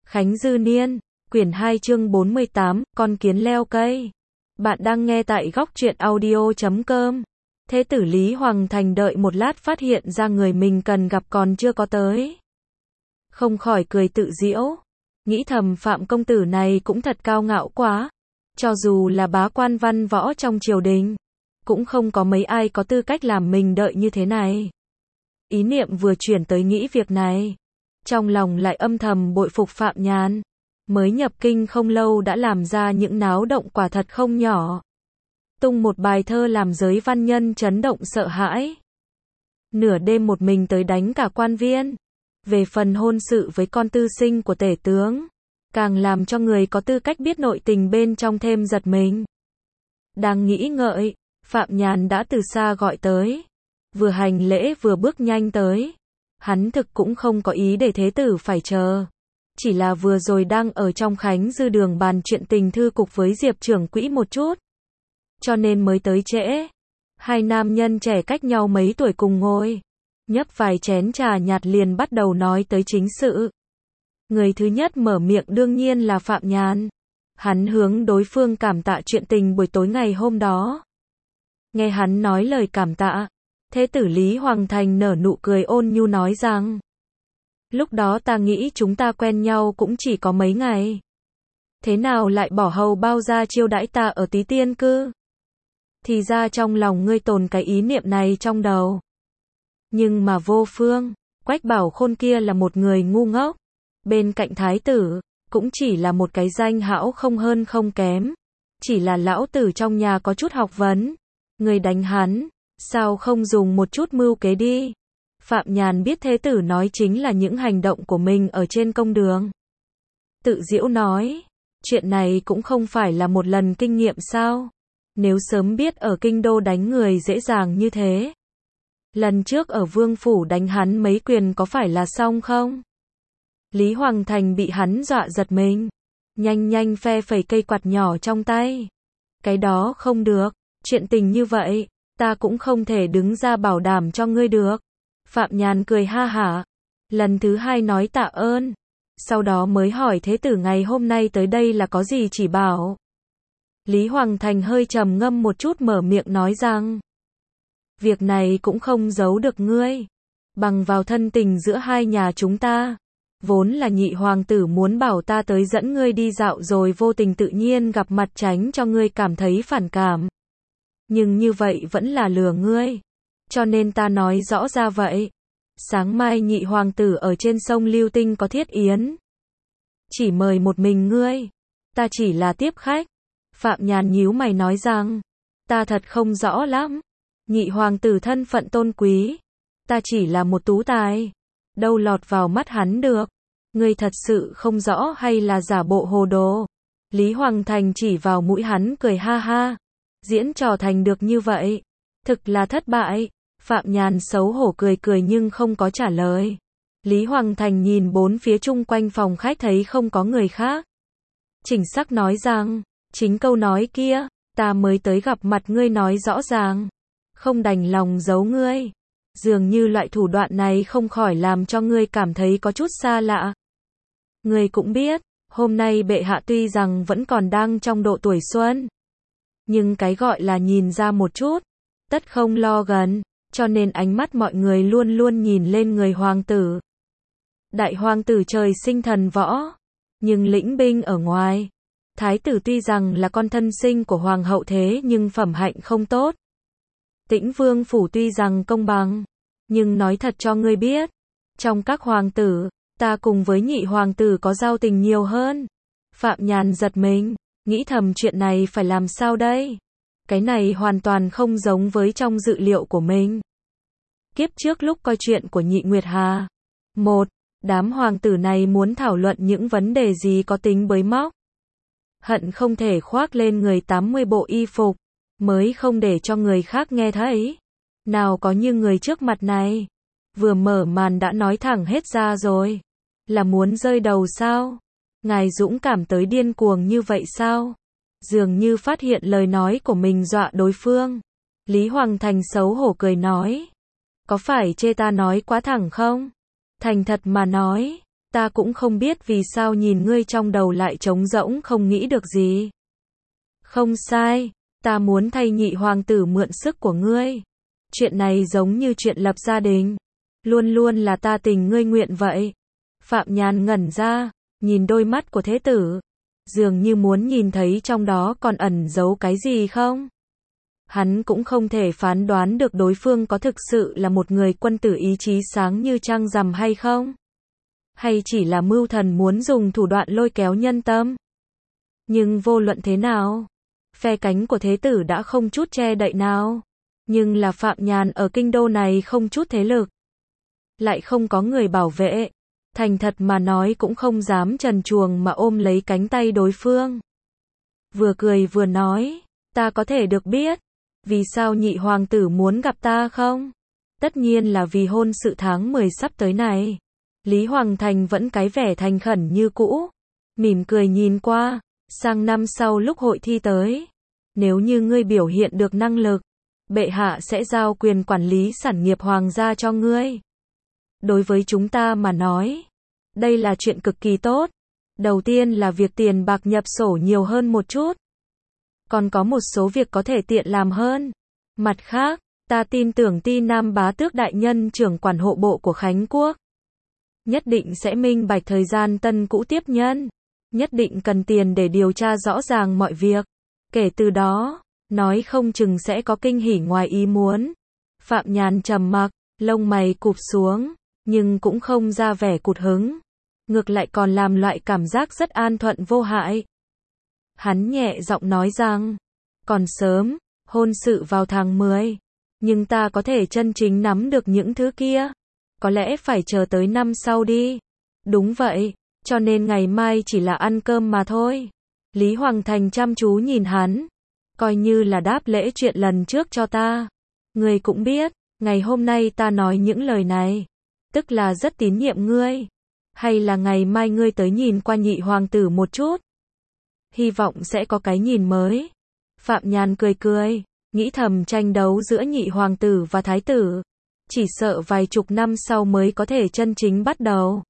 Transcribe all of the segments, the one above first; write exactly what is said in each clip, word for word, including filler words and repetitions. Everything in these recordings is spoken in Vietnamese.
Khánh Dư Niên, quyển hai chương bốn mươi tám, con kiến leo cây. Bạn đang nghe tại góc truyện audio chấm com. Thế tử Lý Hoàng Thành đợi một lát phát hiện ra người mình cần gặp còn chưa có tới. Không khỏi cười tự giễu. Nghĩ thầm Phạm công tử này cũng thật cao ngạo quá. Cho dù là bá quan văn võ trong triều đình, cũng không có mấy ai có tư cách làm mình đợi như thế này. Ý niệm vừa chuyển tới nghĩ việc này, trong lòng lại âm thầm bội phục Phạm Nhàn. Mới nhập kinh không lâu đã làm ra những náo động quả thật không nhỏ. Tung một bài thơ làm giới văn nhân chấn động sợ hãi. Nửa đêm một mình tới đánh cả quan viên. Về phần hôn sự với con tư sinh của tể tướng, càng làm cho người có tư cách biết nội tình bên trong thêm giật mình. Đang nghĩ ngợi, Phạm Nhàn đã từ xa gọi tới. Vừa hành lễ vừa bước nhanh tới. Hắn thực cũng không có ý để thế tử phải chờ. Chỉ là vừa rồi đang ở trong Khánh Dư đường bàn chuyện tình thư cục với Diệp trưởng quỹ một chút. Cho nên mới tới trễ. Hai nam nhân trẻ cách nhau mấy tuổi cùng ngồi. Nhấp vài chén trà nhạt liền bắt đầu nói tới chính sự. Người thứ nhất mở miệng đương nhiên là Phạm Nhàn. Hắn hướng đối phương cảm tạ chuyện tình buổi tối ngày hôm đó. Nghe hắn nói lời cảm tạ, thế tử Lý Hoàng Thành nở nụ cười ôn nhu nói rằng, lúc đó ta nghĩ chúng ta quen nhau cũng chỉ có mấy ngày. Thế nào lại bỏ hầu bao ra chiêu đãi ta ở Tí Tiên cư? Thì ra trong lòng ngươi tồn cái ý niệm này trong đầu. Nhưng mà vô phương, Quách Bảo Khôn kia là một người ngu ngốc. Bên cạnh thái tử, cũng chỉ là một cái danh hão không hơn không kém. Chỉ là lão tử trong nhà có chút học vấn. Người đánh hắn, sao không dùng một chút mưu kế đi? Phạm Nhàn biết thế tử nói chính là những hành động của mình ở trên công đường. Tự giễu nói, chuyện này cũng không phải là một lần kinh nghiệm sao? Nếu sớm biết ở kinh đô đánh người dễ dàng như thế. Lần trước ở Vương Phủ đánh hắn mấy quyền có phải là xong không? Lý Hoàng Thành bị hắn dọa giật mình. Nhanh nhanh phe phẩy cây quạt nhỏ trong tay. Cái đó không được, chuyện tình như vậy, ta cũng không thể đứng ra bảo đảm cho ngươi được. Phạm Nhàn cười ha hả. Lần thứ hai nói tạ ơn. Sau đó mới hỏi thế tử ngày hôm nay tới đây là có gì chỉ bảo. Lý Hoàng Thành hơi trầm ngâm một chút mở miệng nói rằng, việc này cũng không giấu được ngươi. Bằng vào thân tình giữa hai nhà chúng ta, vốn là nhị hoàng tử muốn bảo ta tới dẫn ngươi đi dạo rồi vô tình tự nhiên gặp mặt tránh cho ngươi cảm thấy phản cảm. Nhưng như vậy vẫn là lừa ngươi. Cho nên ta nói rõ ra vậy. Sáng mai nhị hoàng tử ở trên sông Lưu Tinh có thiết yến. Chỉ mời một mình ngươi. Ta chỉ là tiếp khách. Phạm Nhàn nhíu mày nói rằng, ta thật không rõ lắm. Nhị hoàng tử thân phận tôn quý. Ta chỉ là một tú tài. Đâu lọt vào mắt hắn được. Ngươi thật sự không rõ hay là giả bộ hồ đồ? Lý Hoàng Thành chỉ vào mũi hắn cười ha ha. Diễn trò thành được như vậy. Thực là thất bại. Phạm Nhàn xấu hổ cười cười nhưng không có trả lời. Lý Hoàng Thành nhìn bốn phía chung quanh phòng khách thấy không có người khác. Chỉnh sắc nói rằng, chính câu nói kia, ta mới tới gặp mặt ngươi nói rõ ràng. Không đành lòng giấu ngươi. Dường như loại thủ đoạn này không khỏi làm cho ngươi cảm thấy có chút xa lạ. Ngươi cũng biết, hôm nay bệ hạ tuy rằng vẫn còn đang trong độ tuổi xuân. Nhưng cái gọi là nhìn ra một chút, tất không lo gần, cho nên ánh mắt mọi người luôn luôn nhìn lên người hoàng tử. Đại hoàng tử trời sinh thần võ, nhưng lĩnh binh ở ngoài. Thái tử tuy rằng là con thân sinh của hoàng hậu thế nhưng phẩm hạnh không tốt. Tĩnh Vương Phủ tuy rằng công bằng, nhưng nói thật cho ngươi biết, trong các hoàng tử, ta cùng với nhị hoàng tử có giao tình nhiều hơn. Phạm Nhàn giật mình, nghĩ thầm chuyện này phải làm sao đây? Cái này hoàn toàn không giống với trong dự liệu của mình. Kiếp trước lúc coi chuyện của Nhị Nguyệt Hà, một, đám hoàng tử này muốn thảo luận những vấn đề gì có tính bới móc. Hận không thể khoác lên người tám mươi bộ y phục, mới không để cho người khác nghe thấy. Nào có như người trước mặt này, vừa mở màn đã nói thẳng hết ra rồi. Là muốn rơi đầu sao? Ngài dũng cảm tới điên cuồng như vậy sao? Dường như phát hiện lời nói của mình dọa đối phương. Lý Hoàng Thành xấu hổ cười nói, có phải chê ta nói quá thẳng không? Thành thật mà nói, ta cũng không biết vì sao nhìn ngươi trong đầu lại trống rỗng không nghĩ được gì. Không sai, ta muốn thay nhị hoàng tử mượn sức của ngươi. Chuyện này giống như chuyện lập gia đình. Luôn luôn là ta tình ngươi nguyện vậy. Phạm Nhàn ngẩn ra, nhìn đôi mắt của thế tử. Dường như muốn nhìn thấy trong đó còn ẩn giấu cái gì không? Hắn cũng không thể phán đoán được đối phương có thực sự là một người quân tử ý chí sáng như trăng rằm hay không? Hay chỉ là mưu thần muốn dùng thủ đoạn lôi kéo nhân tâm? Nhưng vô luận thế nào, phe cánh của thế tử đã không chút che đậy nào. Nhưng là Phạm Nhàn ở kinh đô này không chút thế lực. Lại không có người bảo vệ. Thành thật mà nói cũng không dám trần truồng mà ôm lấy cánh tay đối phương. Vừa cười vừa nói, ta có thể được biết, vì sao nhị hoàng tử muốn gặp ta không? Tất nhiên là vì hôn sự tháng mười sắp tới này. Lý Hoàng Thành vẫn cái vẻ thành khẩn như cũ. Mỉm cười nhìn qua, sang năm sau lúc hội thi tới. Nếu như ngươi biểu hiện được năng lực, bệ hạ sẽ giao quyền quản lý sản nghiệp hoàng gia cho ngươi. Đối với chúng ta mà nói, đây là chuyện cực kỳ tốt. Đầu tiên là việc tiền bạc nhập sổ nhiều hơn một chút. Còn có một số việc có thể tiện làm hơn. Mặt khác, ta tin tưởng Ti Nam Bá Tước đại nhân trưởng quản hộ bộ của Khánh Quốc. Nhất định sẽ minh bạch thời gian tân cũ tiếp nhân. Nhất định cần tiền để điều tra rõ ràng mọi việc. Kể từ đó, nói không chừng sẽ có kinh hỉ ngoài ý muốn. Phạm Nhàn trầm mặc, lông mày cụp xuống, nhưng cũng không ra vẻ cụt hứng. Ngược lại còn làm loại cảm giác rất an thuận vô hại. Hắn nhẹ giọng nói rằng, còn sớm, hôn sự vào tháng mười. Nhưng ta có thể chân chính nắm được những thứ kia. Có lẽ phải chờ tới năm sau đi. Đúng vậy, cho nên ngày mai chỉ là ăn cơm mà thôi. Lý Hoàng Thành chăm chú nhìn hắn. Coi như là đáp lễ chuyện lần trước cho ta. Ngươi cũng biết, ngày hôm nay ta nói những lời này. Tức là rất tín nhiệm ngươi. Hay là ngày mai ngươi tới nhìn qua nhị hoàng tử một chút. Hy vọng sẽ có cái nhìn mới. Phạm Nhàn cười cười, nghĩ thầm tranh đấu giữa nhị hoàng tử và thái tử. Chỉ sợ vài chục năm sau mới có thể chân chính bắt đầu.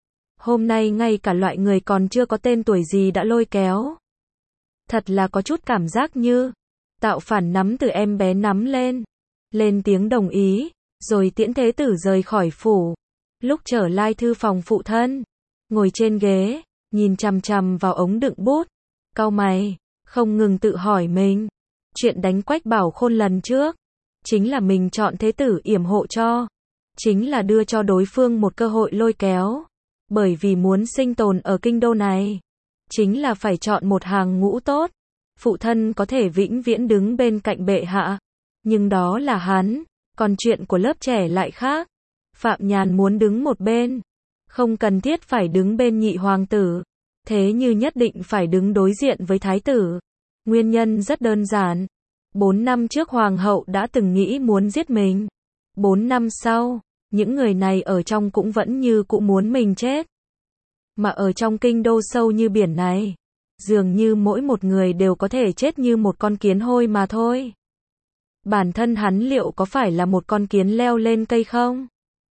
Hôm nay ngay cả loại người còn chưa có tên tuổi gì đã lôi kéo. Thật là có chút cảm giác như tạo phản nắm từ em bé nắm lên. Lên tiếng đồng ý, rồi tiễn thế tử rời khỏi phủ. Lúc trở lại thư phòng phụ thân, ngồi trên ghế, nhìn chằm chằm vào ống đựng bút, cau mày, không ngừng tự hỏi mình. Chuyện đánh Quách Bảo Khôn lần trước, chính là mình chọn thế tử yểm hộ cho. Chính là đưa cho đối phương một cơ hội lôi kéo. Bởi vì muốn sinh tồn ở kinh đô này, chính là phải chọn một hàng ngũ tốt. Phụ thân có thể vĩnh viễn đứng bên cạnh bệ hạ. Nhưng đó là hắn, còn chuyện của lớp trẻ lại khác. Phạm Nhàn muốn đứng một bên. Không cần thiết phải đứng bên nhị hoàng tử. Thế như nhất định phải đứng đối diện với thái tử. Nguyên nhân rất đơn giản. Bốn năm trước hoàng hậu đã từng nghĩ muốn giết mình. Bốn năm sau, những người này ở trong cũng vẫn như cũ muốn mình chết. Mà ở trong kinh đô sâu như biển này, dường như mỗi một người đều có thể chết như một con kiến hôi mà thôi. Bản thân hắn liệu có phải là một con kiến leo lên cây không?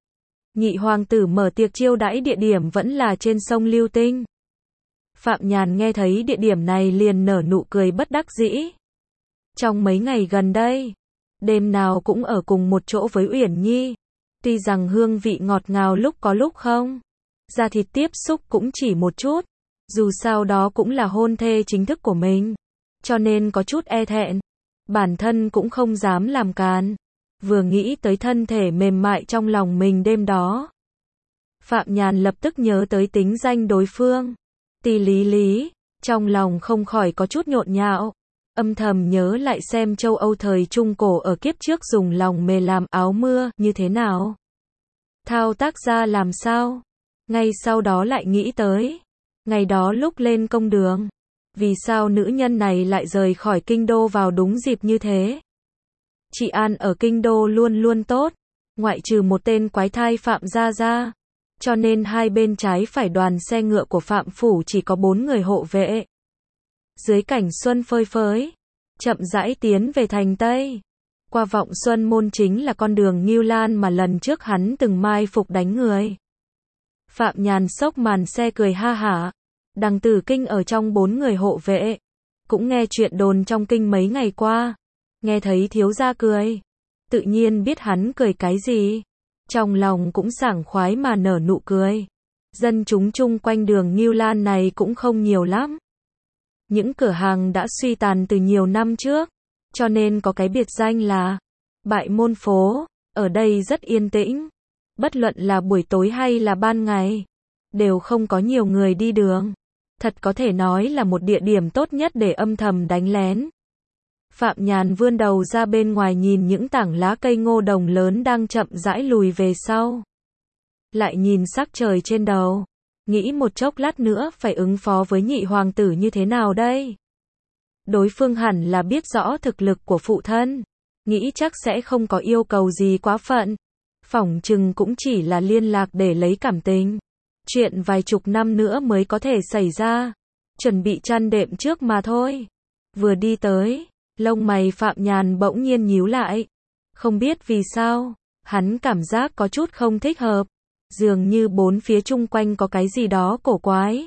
Nhị hoàng tử mở tiệc chiêu đãi địa điểm vẫn là trên sông Lưu Tinh. Phạm Nhàn nghe thấy địa điểm này liền nở nụ cười bất đắc dĩ. Trong mấy ngày gần đây, đêm nào cũng ở cùng một chỗ với Uyển Nhi. Tuy rằng hương vị ngọt ngào lúc có lúc không. Da thịt tiếp xúc cũng chỉ một chút. Dù sao đó cũng là hôn thê chính thức của mình. Cho nên có chút e thẹn. Bản thân cũng không dám làm càn. Vừa nghĩ tới thân thể mềm mại trong lòng mình đêm đó. Phạm Nhàn lập tức nhớ tới tính danh đối phương. Tì Lý Lý. Trong lòng không khỏi có chút nhộn nhạo. Âm thầm nhớ lại xem châu Âu thời Trung Cổ ở kiếp trước dùng lòng mề làm áo mưa như thế nào. Thao tác ra làm sao. Ngay sau đó lại nghĩ tới. Ngày đó lúc lên công đường. Vì sao nữ nhân này lại rời khỏi kinh đô vào đúng dịp như thế? Chị An ở kinh đô luôn luôn tốt. Ngoại trừ một tên quái thai Phạm Gia Gia. Cho nên hai bên trái phải đoàn xe ngựa của Phạm Phủ chỉ có bốn người hộ vệ. Dưới cảnh xuân phơi phới, chậm rãi tiến về thành Tây. Qua Vọng Xuân Môn chính là con đường Ngưu Lan mà lần trước hắn từng mai phục đánh người. Phạm Nhàn xốc màn xe cười ha hả. Đằng Tử Kinh ở trong bốn người hộ vệ. Cũng nghe chuyện đồn trong kinh mấy ngày qua. Nghe thấy thiếu gia cười. Tự nhiên biết hắn cười cái gì. Trong lòng cũng sảng khoái mà nở nụ cười. Dân chúng chung quanh đường Ngưu Lan này cũng không nhiều lắm. Những cửa hàng đã suy tàn từ nhiều năm trước. Cho nên có cái biệt danh là Bại Môn Phố. Ở đây rất yên tĩnh. Bất luận là buổi tối hay là ban ngày. Đều không có nhiều người đi đường. Thật có thể nói là một địa điểm tốt nhất để âm thầm đánh lén. Phạm Nhàn vươn đầu ra bên ngoài nhìn những tảng lá cây ngô đồng lớn đang chậm rãi lùi về sau. Lại nhìn sắc trời trên đầu. Nghĩ một chốc lát nữa phải ứng phó với nhị hoàng tử như thế nào đây? Đối phương hẳn là biết rõ thực lực của phụ thân. Nghĩ chắc sẽ không có yêu cầu gì quá phận. Phỏng chừng cũng chỉ là liên lạc để lấy cảm tình. Chuyện vài chục năm nữa mới có thể xảy ra. Chuẩn bị chăn đệm trước mà thôi. Vừa đi tới, lông mày Phạm Nhàn bỗng nhiên nhíu lại. Không biết vì sao, hắn cảm giác có chút không thích hợp. Dường như bốn phía chung quanh có cái gì đó cổ quái.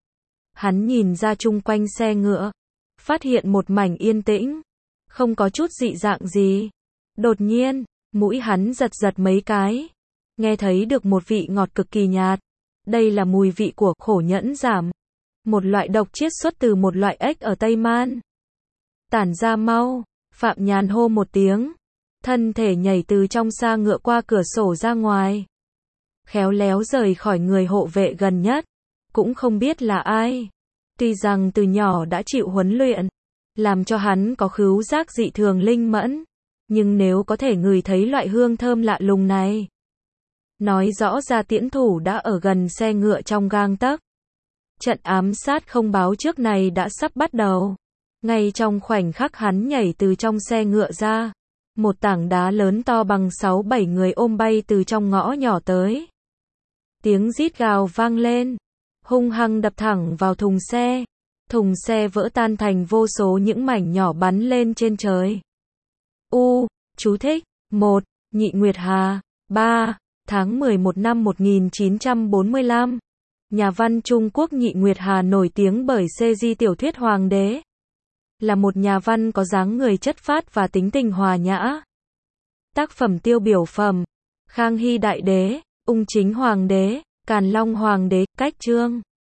Hắn nhìn ra chung quanh xe ngựa. Phát hiện một mảnh yên tĩnh. Không có chút dị dạng gì. Đột nhiên, mũi hắn giật giật mấy cái. Nghe thấy được một vị ngọt cực kỳ nhạt. Đây là mùi vị của khổ nhẫn giảm. Một loại độc chiết xuất từ một loại ếch ở Tây Man. Tản ra mau. Phạm Nhàn hô một tiếng. Thân thể nhảy từ trong xa ngựa qua cửa sổ ra ngoài. Khéo léo rời khỏi người hộ vệ gần nhất. Cũng không biết là ai. Tuy rằng từ nhỏ đã chịu huấn luyện. Làm cho hắn có khứu giác dị thường linh mẫn. Nhưng nếu có thể ngửi thấy loại hương thơm lạ lùng này. Nói rõ ra tiễn thủ đã ở gần xe ngựa trong gang tấc. Trận ám sát không báo trước này đã sắp bắt đầu. Ngay trong khoảnh khắc hắn nhảy từ trong xe ngựa ra. Một tảng đá lớn to bằng sáu bảy người ôm bay từ trong ngõ nhỏ tới. Tiếng rít gào vang lên. Hung hăng đập thẳng vào thùng xe. Thùng xe vỡ tan thành vô số những mảnh nhỏ bắn lên trên trời. U, chú thích, một, Nhị Nguyệt Hà, ba, tháng mười một năm một nghìn chín trăm bốn mươi lăm. Nhà văn Trung Quốc Nhị Nguyệt Hà nổi tiếng bởi series tiểu thuyết Hoàng đế. Là một nhà văn có dáng người chất phác và tính tình hòa nhã. Tác phẩm tiêu biểu phẩm: Khang Hy Đại Đế, Ung Chính Hoàng đế, Càn Long Hoàng đế, Cách Chương.